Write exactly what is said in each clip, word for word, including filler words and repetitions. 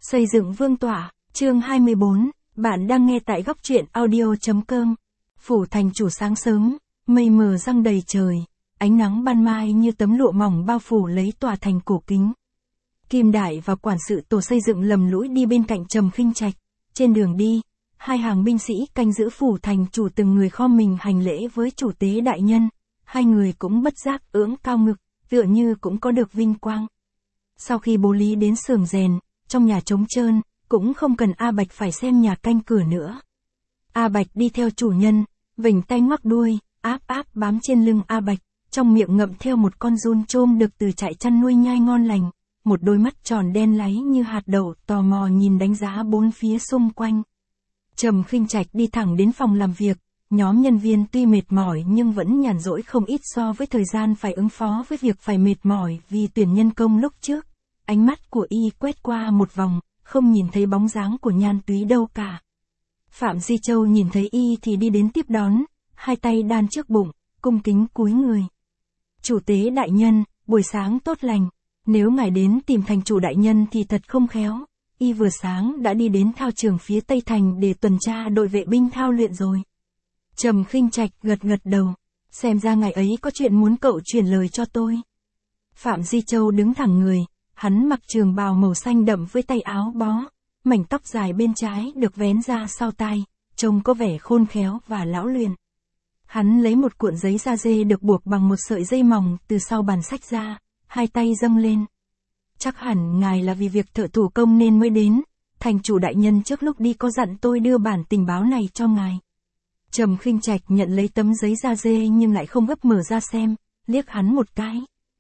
Xây dựng vương tọa, chương hai mươi bốn, bạn đang nghe tại góc truyện audio.com. Phủ thành chủ sáng sớm, mây mờ răng đầy trời, ánh nắng ban mai như tấm lụa mỏng bao phủ lấy tòa thành cổ kính. Kim Đại và quản sự tổ xây dựng lầm lũi đi bên cạnh Trầm Khinh Trạch. Trên đường đi, hai hàng binh sĩ canh giữ phủ thành chủ từng người khom mình hành lễ với chủ tế đại nhân. Hai người cũng bất giác ưỡng cao ngực, tựa như cũng có được vinh quang. Sau khi bố lý đến xưởng rèn, trong nhà trống trơn, cũng không cần A Bạch phải xem nhà canh cửa nữa. A Bạch đi theo chủ nhân, vểnh tay ngoắc đuôi, áp áp bám trên lưng A Bạch, trong miệng ngậm theo một con giun trôm được từ trại chăn nuôi nhai ngon lành, một đôi mắt tròn đen láy như hạt đậu tò mò nhìn đánh giá bốn phía xung quanh. Trầm Khinh Trạch đi thẳng đến phòng làm việc, nhóm nhân viên tuy mệt mỏi nhưng vẫn nhàn rỗi không ít so với thời gian phải ứng phó với việc phải mệt mỏi vì tuyển nhân công lúc trước. Ánh mắt của y quét qua một vòng, không nhìn thấy bóng dáng của Nhan Túy đâu cả. Phạm Di Châu nhìn thấy y thì đi đến tiếp đón, hai tay đan trước bụng, cung kính cúi người. Chủ tế đại nhân, buổi sáng tốt lành, nếu ngài đến tìm thành chủ đại nhân thì thật không khéo. Y vừa sáng đã đi đến thao trường phía Tây Thành để tuần tra đội vệ binh thao luyện rồi. Trầm Khinh Trạch gật gật đầu, xem ra ngày ấy có chuyện muốn cậu truyền lời cho tôi. Phạm Di Châu đứng thẳng người, hắn mặc trường bào màu xanh đậm với tay áo bó, mảnh tóc dài bên trái được vén ra sau tai, trông có vẻ khôn khéo và lão luyện. Hắn lấy một cuộn giấy da dê được buộc bằng một sợi dây mỏng từ sau bàn sách ra, hai tay dâng lên. Chắc hẳn ngài là vì việc thợ thủ công nên mới đến, thành chủ đại nhân trước lúc đi có dặn tôi đưa bản tình báo này cho ngài. Trầm Khinh Trạch nhận lấy tấm giấy da dê nhưng lại không gấp mở ra xem, liếc hắn một cái.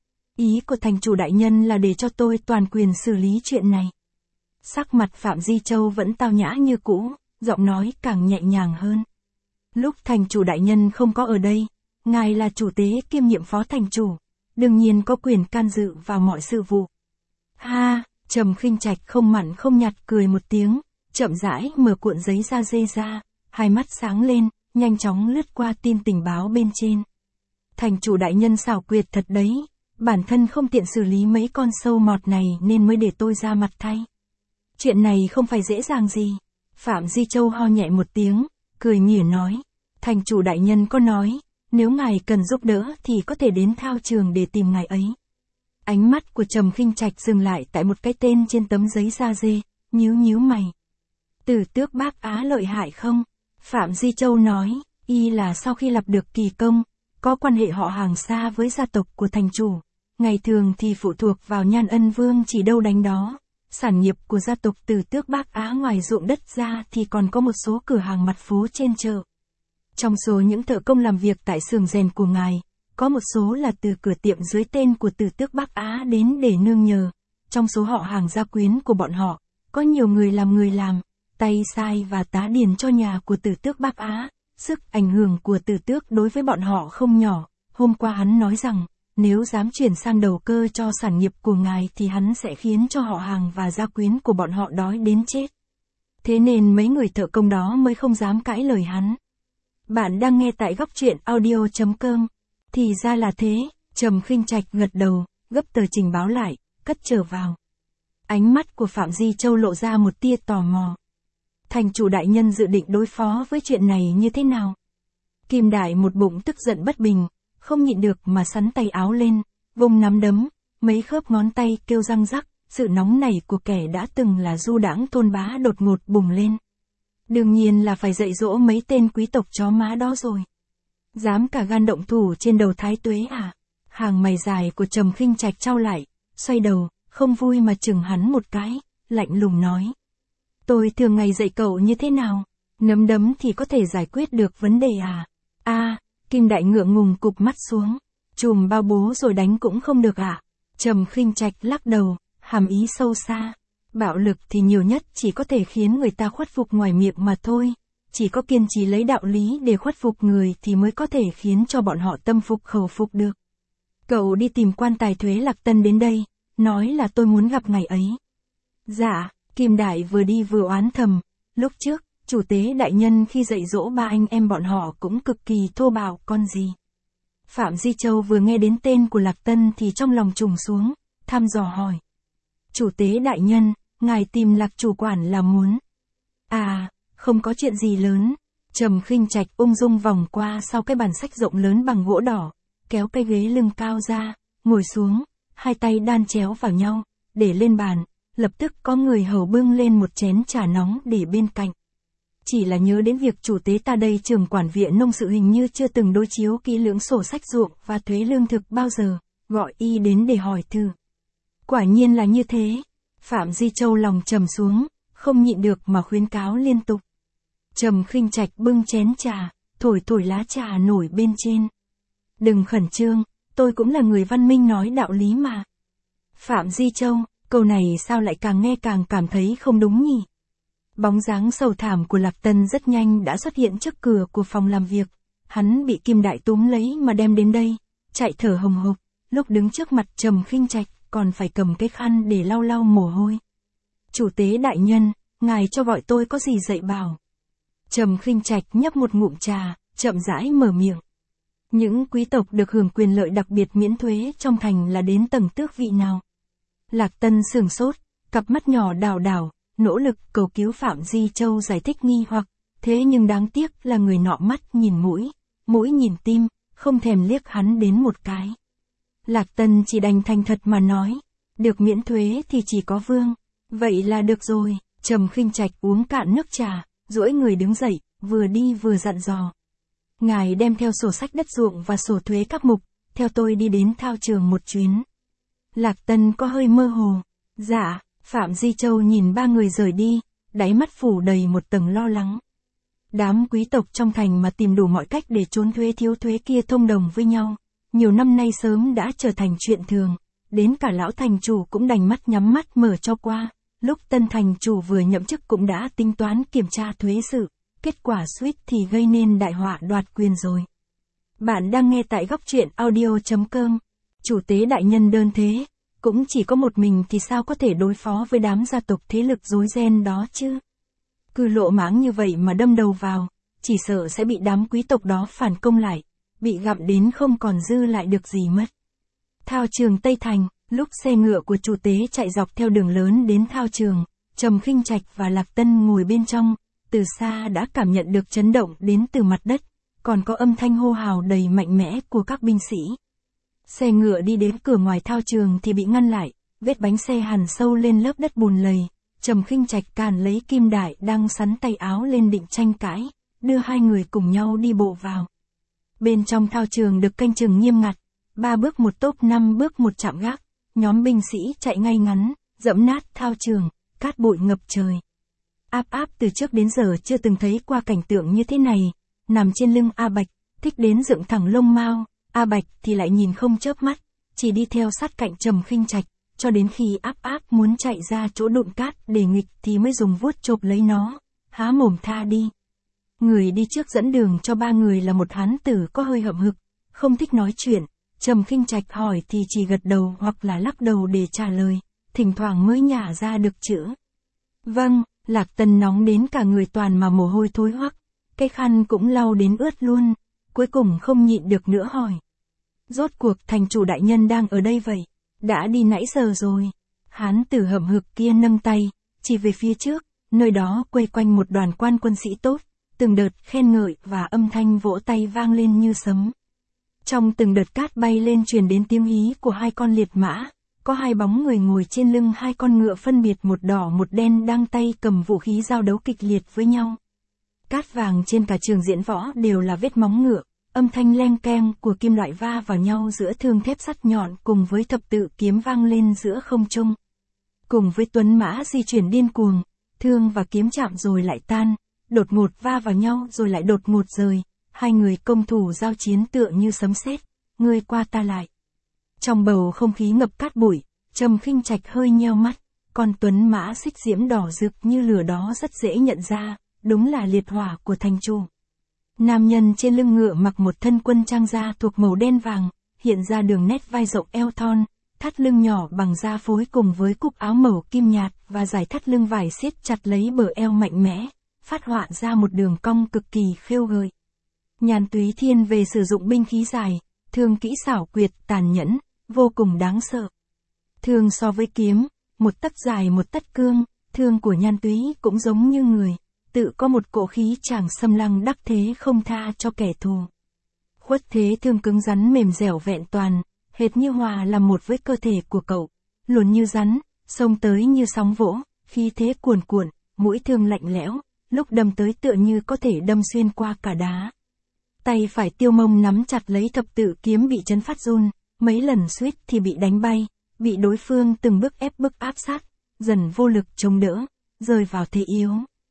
Ý của thành chủ đại nhân là để cho tôi toàn quyền xử lý chuyện này. Sắc mặt Phạm Di Châu vẫn tao nhã như cũ, giọng nói càng nhẹ nhàng hơn. Lúc thành chủ đại nhân không có ở đây, ngài là chủ tế kiêm nhiệm phó thành chủ, đương nhiên có quyền can dự vào mọi sự vụ. Ha, Trầm Khinh Trạch không mặn không nhạt cười một tiếng, chậm rãi mở cuộn giấy da dê ra, hai mắt sáng lên, nhanh chóng lướt qua tin tình báo bên trên. Thành chủ đại nhân xảo quyệt thật đấy, bản thân không tiện xử lý mấy con sâu mọt này nên mới để tôi ra mặt thay. Chuyện này không phải dễ dàng gì. Phạm Di Châu ho nhẹ một tiếng, cười mỉa nói, thành chủ đại nhân có nói, nếu ngài cần giúp đỡ thì có thể đến thao trường để tìm ngài ấy. Ánh mắt của Trầm Khinh Trạch dừng lại tại một cái tên trên tấm giấy da dê, nhíu nhíu mày. Tử Tước Bác Á lợi hại không? Phạm Di Châu nói, y là sau khi lập được kỳ công, có quan hệ họ hàng xa với gia tộc của thành chủ. Ngày thường thì phụ thuộc vào Nhan Ân Vương chỉ đâu đánh đó. Sản nghiệp của gia tộc Tử Tước Bác Á ngoài ruộng đất ra thì còn có một số cửa hàng mặt phố trên chợ. Trong số những thợ công làm việc tại xưởng rèn của ngài, có một số là từ cửa tiệm dưới tên của Tử Tước Bác Á đến để nương nhờ. Trong số họ hàng gia quyến của bọn họ, có nhiều người làm người làm, tay sai và tá điền cho nhà của Tử Tước Bác Á. Sức ảnh hưởng của Tử Tước đối với bọn họ không nhỏ. Hôm qua hắn nói rằng, nếu dám chuyển sang đầu cơ cho sản nghiệp của ngài thì hắn sẽ khiến cho họ hàng và gia quyến của bọn họ đói đến chết. Thế nên mấy người thợ công đó mới không dám cãi lời hắn. Bạn đang nghe tại góc truyện audio.com. Thì ra là thế, Trầm Khinh Trạch gật đầu, gấp tờ trình báo lại, cất trở vào. Ánh mắt của Phạm Di Châu lộ ra một tia tò mò. Thành chủ đại nhân dự định đối phó với chuyện này như thế nào? Kim Đại một bụng tức giận bất bình, không nhịn được mà sắn tay áo lên, vùng nắm đấm, mấy khớp ngón tay kêu răng rắc, sự nóng nảy của kẻ đã từng là du đãng tôn bá đột ngột bùng lên. Đương nhiên là phải dạy dỗ mấy tên quý tộc chó má đó rồi. Dám cả gan động thủ trên đầu Thái Tuế à? Hàng mày dài của Trầm Khinh Trạch trao lại, xoay đầu, không vui mà chừng hắn một cái, lạnh lùng nói. Tôi thường ngày dạy cậu như thế nào? Nấm đấm thì có thể giải quyết được vấn đề à? A, Kim Đại ngượng ngùng cụp mắt xuống. Chùm bao bố rồi đánh cũng không được à? Trầm Khinh Trạch lắc đầu, hàm ý sâu xa. Bạo lực thì nhiều nhất chỉ có thể khiến người ta khuất phục ngoài miệng mà thôi. Chỉ có kiên trì lấy đạo lý để khuất phục người thì mới có thể khiến cho bọn họ tâm phục khẩu phục được. Cậu đi tìm quan tài thuế Lạc Tân đến đây, nói là tôi muốn gặp ngày ấy. Dạ, Kim Đại vừa đi vừa oán thầm, lúc trước, chủ tế đại nhân khi dạy dỗ ba anh em bọn họ cũng cực kỳ thô bạo con gì. Phạm Di Châu vừa nghe đến tên của Lạc Tân thì trong lòng trùng xuống, thăm dò hỏi. Chủ tế đại nhân, ngài tìm Lạc chủ quản là muốn. À, không có chuyện gì lớn. Trầm Khinh Trạch ung dung vòng qua sau cái bàn sách rộng lớn bằng gỗ đỏ, kéo cái ghế lưng cao ra, ngồi xuống, hai tay đan chéo vào nhau, để lên bàn, lập tức có người hầu bưng lên một chén trà nóng để bên cạnh. Chỉ là nhớ đến việc chủ tế ta đây trưởng quản viện nông sự hình như chưa từng đối chiếu kỹ lưỡng sổ sách ruộng và thuế lương thực bao giờ, gọi y đến để hỏi thử. Quả nhiên là như thế. Phạm Di Châu lòng trầm xuống, không nhịn được mà khuyến cáo liên tục. Trầm Khinh Trạch bưng chén trà, thổi thổi lá trà nổi bên trên. Đừng khẩn trương, tôi cũng là người văn minh nói đạo lý mà. Phạm Di Châu, câu này sao lại càng nghe càng cảm thấy không đúng nhỉ? Bóng dáng sầu thảm của Lạc Tân rất nhanh đã xuất hiện trước cửa của phòng làm việc. Hắn bị Kim Đại túm lấy mà đem đến đây, chạy thở hồng hộc, lúc đứng trước mặt Trầm Khinh Trạch còn phải cầm cái khăn để lau lau mồ hôi. Chủ tế đại nhân, ngài cho gọi tôi có gì dạy bảo. Trầm Khinh Trạch nhấp một ngụm trà, chậm rãi mở miệng. Những quý tộc được hưởng quyền lợi đặc biệt miễn thuế trong thành là đến tầng tước vị nào? Lạc Tân sửng sốt, cặp mắt nhỏ đảo đảo, nỗ lực cầu cứu Phạm Di Châu giải thích nghi hoặc, thế nhưng đáng tiếc là người nọ mắt nhìn mũi, mũi nhìn tim, không thèm liếc hắn đến một cái. Lạc Tân chỉ đành thành thật mà nói, được miễn thuế thì chỉ có vương, vậy là được rồi. Trầm Khinh Trạch uống cạn nước trà, duỗi người đứng dậy, vừa đi vừa dặn dò. Ngài đem theo sổ sách đất ruộng và sổ thuế các mục, theo tôi đi đến thao trường một chuyến. Lạc Tân có hơi mơ hồ. Dạ. Phạm Di Châu nhìn ba người rời đi, đáy mắt phủ đầy một tầng lo lắng. Đám quý tộc trong thành mà tìm đủ mọi cách để trốn thuế thiếu thuế kia thông đồng với nhau, nhiều năm nay sớm đã trở thành chuyện thường, đến cả lão thành chủ cũng đành mắt nhắm mắt mở cho qua, lúc tân thành chủ vừa nhậm chức cũng đã tính toán kiểm tra thuế sự, kết quả suýt thì gây nên đại họa đoạt quyền rồi. Bạn đang nghe tại góc truyện audio chấm com, chủ tế đại nhân đơn thế. Cũng chỉ có một mình thì sao có thể đối phó với đám gia tộc thế lực rối ren đó chứ. Cứ lộ mãng như vậy mà đâm đầu vào, chỉ sợ sẽ bị đám quý tộc đó phản công lại, bị gặm đến không còn dư lại được gì mất. Thao trường Tây Thành, lúc xe ngựa của chủ tế chạy dọc theo đường lớn đến thao trường, Trầm Khinh Trạch và Lạc Tân ngồi bên trong, từ xa đã cảm nhận được chấn động đến từ mặt đất, còn có âm thanh hô hào đầy mạnh mẽ của các binh sĩ. Xe ngựa đi đến cửa ngoài thao trường thì bị ngăn lại, vết bánh xe hằn sâu lên lớp đất bùn lầy. Trầm Khinh Trạch càn lấy Kim Đại đang sắn tay áo lên định tranh cãi, đưa hai người cùng nhau đi bộ vào. Bên trong thao trường được canh chừng nghiêm ngặt, ba bước một tốp năm bước một chạm gác, nhóm binh sĩ chạy ngay ngắn, dẫm nát thao trường, cát bụi ngập trời. Áp Áp từ trước đến giờ chưa từng thấy qua cảnh tượng như thế này, nằm trên lưng A Bạch, thích đến dựng thẳng lông mao. A Bạch thì lại nhìn không chớp mắt, chỉ đi theo sát cạnh Trầm Khinh Trạch, cho đến khi Áp Áp muốn chạy ra chỗ đụn cát để nghịch thì mới dùng vuốt chộp lấy nó, há mồm tha đi. Người đi trước dẫn đường cho ba người là một hán tử có hơi hậm hực, không thích nói chuyện, Trầm Khinh Trạch hỏi thì chỉ gật đầu hoặc là lắc đầu để trả lời, thỉnh thoảng mới nhả ra được chữ. Vâng. Lạc Tân nóng đến cả người toàn mà mồ hôi thối hoắc, cái khăn cũng lau đến ướt luôn, cuối cùng không nhịn được nữa hỏi. Rốt cuộc thành chủ đại nhân đang ở đây vậy, đã đi nãy giờ rồi. Hán tử hậm hực kia nâng tay, chỉ về phía trước, nơi đó quây quanh một đoàn quan quân sĩ tốt, từng đợt khen ngợi và âm thanh vỗ tay vang lên như sấm. Trong từng đợt cát bay lên truyền đến tiếng hí của hai con liệt mã, có hai bóng người ngồi trên lưng hai con ngựa phân biệt một đỏ một đen đang tay cầm vũ khí giao đấu kịch liệt với nhau. Cát vàng trên cả trường diễn võ đều là vết móng ngựa, âm thanh leng keng của kim loại va vào nhau giữa thương thép sắt nhọn cùng với thập tự kiếm vang lên giữa không trung. Cùng với tuấn mã di chuyển điên cuồng, thương và kiếm chạm rồi lại tan, đột ngột va vào nhau rồi lại đột ngột rời, hai người công thủ giao chiến tựa như sấm sét, ngươi qua ta lại. Trong bầu không khí ngập cát bụi, Trầm Khinh Trạch hơi nheo mắt, con tuấn mã xích diễm đỏ rực như lửa đó rất dễ nhận ra, đúng là liệt hỏa của thành chủ. Nam nhân trên lưng ngựa mặc một thân quân trang da thuộc màu đen vàng, hiện ra đường nét vai rộng eo thon, thắt lưng nhỏ bằng da phối cùng với cúc áo màu kim nhạt và dải thắt lưng vải siết chặt lấy bờ eo mạnh mẽ, phát họa ra một đường cong cực kỳ khêu gợi. Nhàn Túy thiên về sử dụng binh khí dài, thương kỹ xảo quyệt, tàn nhẫn, vô cùng đáng sợ. Thương so với kiếm, một tấc dài một tấc cương, thương của Nhan Túy cũng giống như người, tự có một cỗ khí chàng xâm lăng đắc thế không tha cho kẻ thù. Khuất thế thương cứng rắn mềm dẻo vẹn toàn, hệt như hòa làm một với cơ thể của cậu, luồn như rắn, xông tới như sóng vỗ, khí thế cuồn cuộn, mũi thương lạnh lẽo, lúc đâm tới tựa như có thể đâm xuyên qua cả đá. Tay phải Tiêu Mông nắm chặt lấy thập tự kiếm bị chấn phát run, mấy lần suýt thì bị đánh bay, bị đối phương từng bước ép bức áp sát, dần vô lực chống đỡ, rơi vào thế yếu.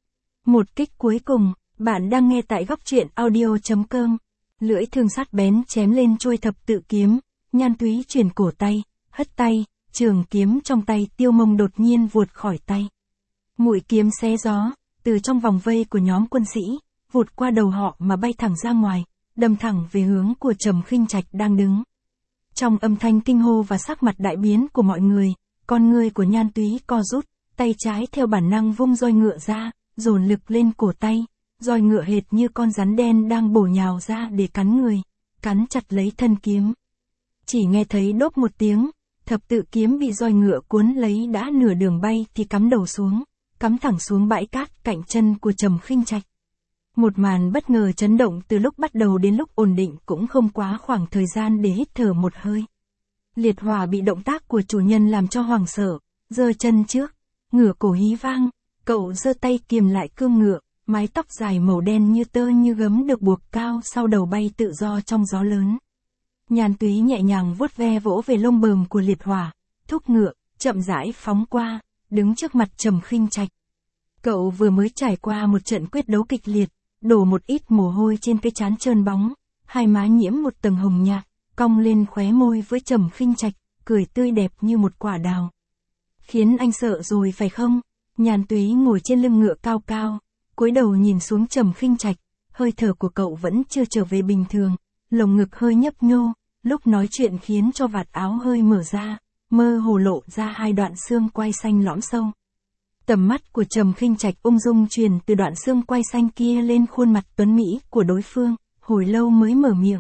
Một kích cuối cùng, bạn đang nghe tại góc truyện audio chấm com. Lưỡi thương sắt bén chém lên chuôi thập tự kiếm, Nhan Túy chuyển cổ tay, hất tay, trường kiếm trong tay Tiêu Mông đột nhiên vụt khỏi tay. Mũi kiếm xé gió, từ trong vòng vây của nhóm quân sĩ, vụt qua đầu họ mà bay thẳng ra ngoài, đâm thẳng về hướng của Trầm Khinh Trạch đang đứng. Trong âm thanh kinh hô và sắc mặt đại biến của mọi người, con người của Nhan Túy co rút, tay trái theo bản năng vung roi ngựa ra, dồn lực lên cổ tay, roi ngựa hệt như con rắn đen đang bổ nhào ra để cắn người, cắn chặt lấy thân kiếm. Chỉ nghe thấy đốp một tiếng, thập tự kiếm bị roi ngựa cuốn lấy đã nửa đường bay thì cắm đầu xuống, cắm thẳng xuống bãi cát cạnh chân của Trầm Khinh Trạch. Một màn bất ngờ chấn động từ lúc bắt đầu đến lúc ổn định cũng không quá khoảng thời gian để hít thở một hơi. Liệt Hỏa bị động tác của chủ nhân làm cho hoảng sợ, giơ chân trước, ngửa cổ hí vang, cậu giơ tay kiềm lại cương ngựa, mái tóc dài màu đen như tơ như gấm được buộc cao sau đầu bay tự do trong gió lớn. Nhan Túy nhẹ nhàng vuốt ve vỗ về lông bờm của Liệt Hỏa, thúc ngựa, chậm rãi phóng qua, đứng trước mặt Trầm Khinh Trạch. Cậu vừa mới trải qua một trận quyết đấu kịch liệt, đổ một ít mồ hôi trên cái trán trơn bóng, hai má nhiễm một tầng hồng nhạt, cong lên khóe môi với Trầm Khinh Trạch, cười tươi đẹp như một quả đào. Khiến anh sợ rồi phải không? Nhan Túy ngồi trên lưng ngựa cao cao, cúi đầu nhìn xuống Trầm Khinh Trạch, hơi thở của cậu vẫn chưa trở về bình thường, lồng ngực hơi nhấp nhô, lúc nói chuyện khiến cho vạt áo hơi mở ra, mơ hồ lộ ra hai đoạn xương quai xanh lõm sâu. Tầm mắt của Trầm Khinh Trạch ung dung truyền từ đoạn xương quai xanh kia lên khuôn mặt tuấn mỹ của đối phương, hồi lâu mới mở miệng.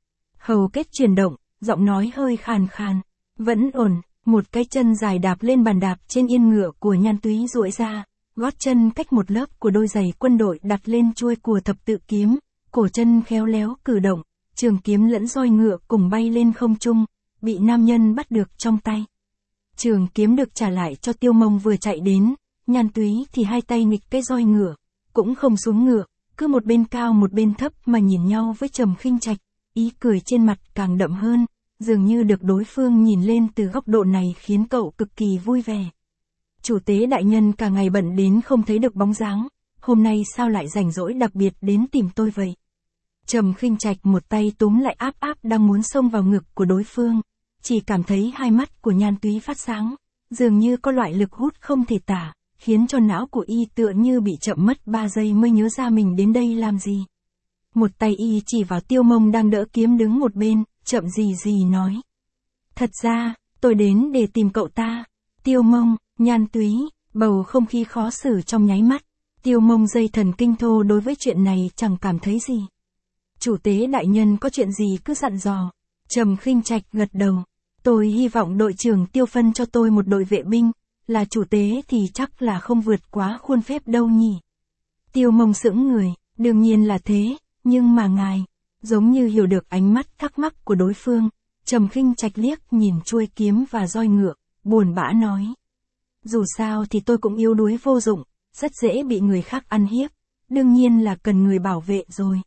Hầu kết chuyển động, giọng nói hơi khàn khàn, vẫn ổn, một cái chân dài đạp lên bàn đạp trên yên ngựa của Nhan Túy duỗi ra, gót chân cách một lớp của đôi giày quân đội đặt lên chuôi của thập tự kiếm, cổ chân khéo léo cử động, trường kiếm lẫn roi ngựa cùng bay lên không trung, bị nam nhân bắt được trong tay. Trường kiếm được trả lại cho Tiêu Mông vừa chạy đến, Nhan Túy thì hai tay nghịch cái roi ngựa, cũng không xuống ngựa, cứ một bên cao một bên thấp mà nhìn nhau với Trầm Khinh Trạch, ý cười trên mặt càng đậm hơn, dường như được đối phương nhìn lên từ góc độ này khiến cậu cực kỳ vui vẻ. Chủ tế đại nhân cả ngày bận đến không thấy được bóng dáng, hôm nay sao lại rảnh rỗi đặc biệt đến tìm tôi vậy? Trầm Khinh Trạch một tay túm lại áp áp đang muốn xông vào ngực của đối phương, chỉ cảm thấy hai mắt của Nhan Túy phát sáng, dường như có loại lực hút không thể tả, khiến cho não của y tựa như bị chậm mất ba giây mới nhớ ra mình đến đây làm gì. Một tay y chỉ vào Tiêu Mông đang đỡ kiếm đứng một bên, chậm gì gì nói. Thật ra, tôi đến để tìm cậu ta. Tiêu Mông, Nhan Túy, bầu không khí khó xử trong nháy mắt. Tiêu Mông dây thần kinh thô đối với chuyện này chẳng cảm thấy gì. Chủ tế đại nhân có chuyện gì cứ dặn dò. Trầm Khinh Trạch gật đầu. Tôi hy vọng đội trưởng Tiêu phân cho tôi một đội vệ binh, là chủ tế thì chắc là không vượt quá khuôn phép đâu nhỉ. Tiêu Mông sững người, đương nhiên là thế, nhưng mà ngài, giống như hiểu được ánh mắt thắc mắc của đối phương, Trầm Khinh Trạch liếc nhìn chuôi kiếm và roi ngựa, buồn bã nói. Dù sao thì tôi cũng yếu đuối vô dụng, rất dễ bị người khác ăn hiếp, đương nhiên là cần người bảo vệ rồi.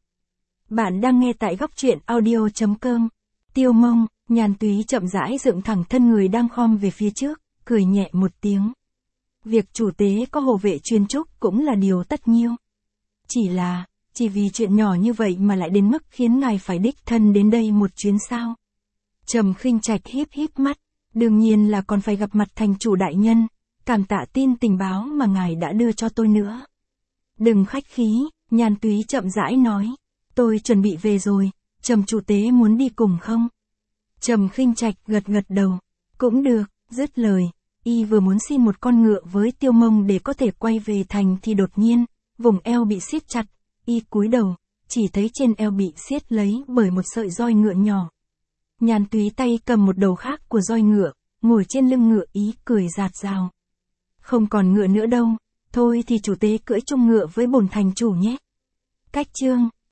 Bạn đang nghe tại góc truyện audio chấm com. Tiêu Mông, Nhan Túy chậm rãi dựng thẳng thân người đang khom về phía trước, cười nhẹ một tiếng. Việc chủ tế có hộ vệ chuyên trúc cũng là điều tất nhiên. Chỉ là, chỉ vì chuyện nhỏ như vậy mà lại đến mức khiến ngài phải đích thân đến đây một chuyến sao? Trầm Khinh Trạch híp híp mắt, đương nhiên là còn phải gặp mặt thành chủ đại nhân, cảm tạ tin tình báo mà ngài đã đưa cho tôi nữa. Đừng khách khí, Nhan Túy chậm rãi nói, tôi chuẩn bị về rồi, Trầm chủ tế muốn đi cùng không? Trầm Khinh Trạch gật gật đầu, cũng được, dứt lời, y vừa muốn xin một con ngựa với Tiêu Mông để có thể quay về thành thì đột nhiên, vùng eo bị siết chặt, y cúi đầu, chỉ thấy trên eo bị siết lấy bởi một sợi roi ngựa nhỏ. Nhan Túy tay cầm một đầu khác của roi ngựa, ngồi trên lưng ngựa ý cười rạt rào. Không còn ngựa nữa đâu, thôi thì chủ tế cưỡi chung ngựa với bổn thành chủ nhé. Cách chương